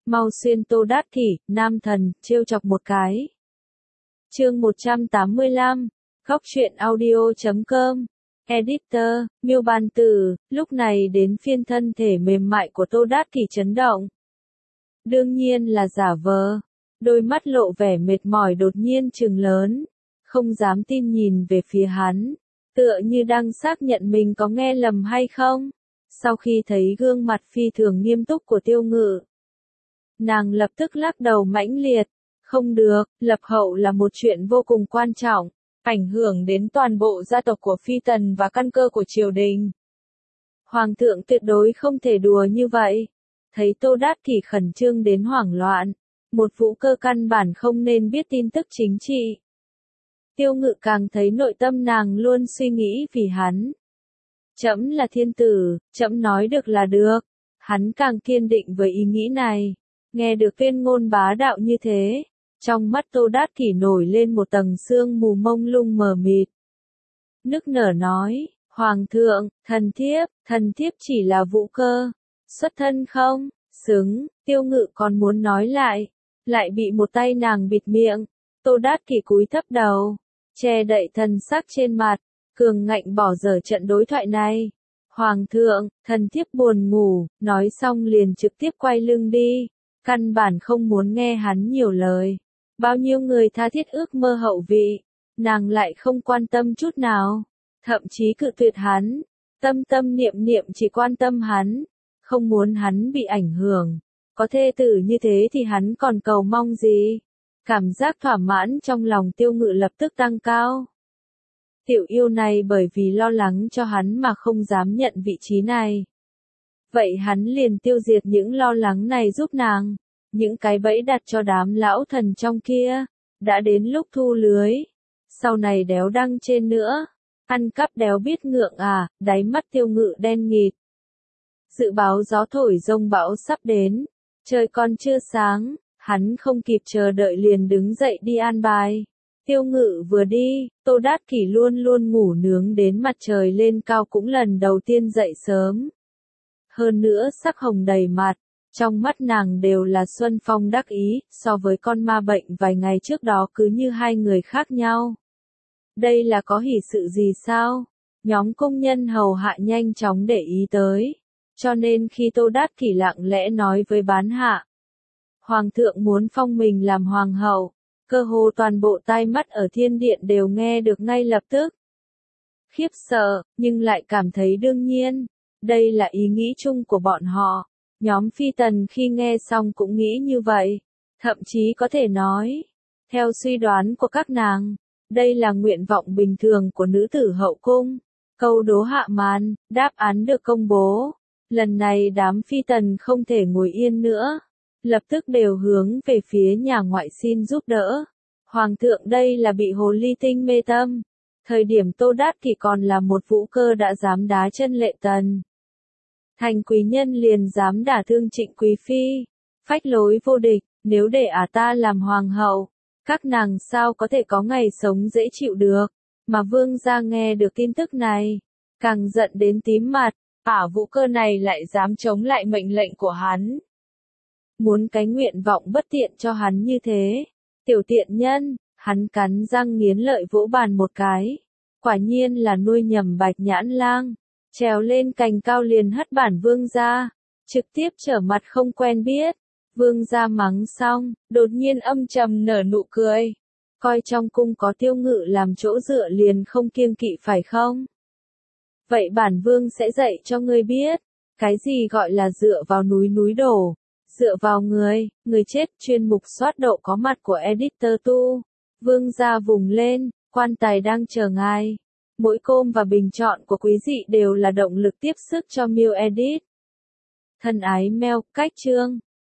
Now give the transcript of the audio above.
mau xuyên Tô Đát Kỷ, nam thần, trêu chọc một cái. Chương 185, Góc truyện audio.com. Editor, Miêu Bàn Tử, lúc này đến phiên thân thể mềm mại của Tô Đát Kỷ chấn động. Đương nhiên là giả vờ, đôi mắt lộ vẻ mệt mỏi đột nhiên trừng lớn, không dám tin nhìn về phía hắn, tựa như đang xác nhận mình có nghe lầm hay không. Sau khi thấy gương mặt phi thường nghiêm túc của Tiêu Ngự, nàng lập tức lắc đầu mãnh liệt, không được, lập hậu là một chuyện vô cùng quan trọng, ảnh hưởng đến toàn bộ gia tộc của Phi Tần và căn cơ của triều đình. Hoàng thượng tuyệt đối không thể đùa như vậy. Thấy Tô Đát Kỷ khẩn trương đến hoảng loạn, một vũ cơ căn bản không nên biết tin tức chính trị. Tiêu Ngự càng thấy nội tâm nàng luôn suy nghĩ vì hắn. Trẫm là thiên tử, trẫm nói được là được. Hắn càng kiên định với ý nghĩ này. Nghe được tuyên ngôn bá đạo như thế, trong mắt Tô Đát Kỷ nổi lên một tầng sương mù mông lung mờ mịt. Nức nở nói, Hoàng thượng, thần thiếp chỉ là vũ cơ, xuất thân không, xứng. Tiêu Ngự còn muốn nói lại bị một tay nàng bịt miệng. Tô Đát Kỷ cúi thấp đầu, che đậy thần sắc trên mặt, cường ngạnh bỏ dở trận đối thoại này. Hoàng thượng, thần thiếp buồn ngủ, nói xong liền trực tiếp quay lưng đi, căn bản không muốn nghe hắn nhiều lời. Bao nhiêu người tha thiết ước mơ hậu vị, nàng lại không quan tâm chút nào, thậm chí cự tuyệt hắn, tâm niệm chỉ quan tâm hắn, không muốn hắn bị ảnh hưởng. Có thê tử như thế thì hắn còn cầu mong gì? Cảm giác thỏa mãn trong lòng Tiêu Ngự lập tức tăng cao. Tiểu yêu này bởi vì lo lắng cho hắn mà không dám nhận vị trí này. Vậy hắn liền tiêu diệt những lo lắng này giúp nàng. Những cái bẫy đặt cho đám lão thần trong kia, đã đến lúc thu lưới. Sau này đéo đăng trên nữa. Ăn cắp đéo biết ngượng à, đáy mắt Tiêu Ngự đen nghịt. Dự báo gió thổi rông bão sắp đến. Trời còn chưa sáng, hắn không kịp chờ đợi liền đứng dậy đi an bài. Tiêu Ngự vừa đi, Tô Đát Kỷ luôn luôn ngủ nướng đến mặt trời lên cao cũng lần đầu tiên dậy sớm. Hơn nữa sắc hồng đầy mặt, trong mắt nàng đều là xuân phong đắc ý, so với con ma bệnh vài ngày trước đó cứ như hai người khác nhau. Đây là có hỷ sự gì sao? Nhóm công nhân hầu hạ nhanh chóng để ý tới. Cho nên khi Tô Đát Kỷ lặng lẽ nói với bán hạ, Hoàng thượng muốn phong mình làm hoàng hậu, cơ hồ toàn bộ tai mắt ở thiên điện đều nghe được ngay lập tức. Khiếp sợ, nhưng lại cảm thấy đương nhiên, đây là ý nghĩ chung của bọn họ. Nhóm Phi Tần khi nghe xong cũng nghĩ như vậy, thậm chí có thể nói, theo suy đoán của các nàng, đây là nguyện vọng bình thường của nữ tử hậu cung. Câu đố hạ màn, đáp án được công bố. Lần này đám Phi Tần không thể ngồi yên nữa, lập tức đều hướng về phía nhà ngoại xin giúp đỡ. Hoàng thượng đây là bị hồ ly tinh mê tâm. Thời điểm Tô Đát Kỷ còn là một vũ cơ đã dám đá chân Lệ Tần. Thành quý nhân liền dám đả thương Trịnh quý phi. Phách lối vô địch, nếu để ta làm hoàng hậu, các nàng sao có thể có ngày sống dễ chịu được. Mà vương gia nghe được tin tức này, càng giận đến tím mặt. Vũ cơ này lại dám chống lại mệnh lệnh của hắn. Muốn cái nguyện vọng bất tiện cho hắn như thế. Tiểu tiện nhân, hắn cắn răng nghiến lợi vỗ bàn một cái. Quả nhiên là nuôi nhầm Bạch Nhãn Lang. Trèo lên cành cao liền hất bản vương gia. Trực tiếp trở mặt không quen biết. Vương gia mắng xong, đột nhiên âm trầm nở nụ cười. Coi trong cung có Tiêu Ngự làm chỗ dựa liền không kiêng kỵ phải không? Vậy bản vương sẽ dạy cho ngươi biết, cái gì gọi là dựa vào núi đổ, dựa vào người chết. Chuyên mục soát độ có mặt của editor tu. Vương gia vùng lên, quan tài đang chờ ngài. Mỗi com và bình chọn của quý vị đều là động lực tiếp sức cho Miu Edit. Thân ái mail, cách chương.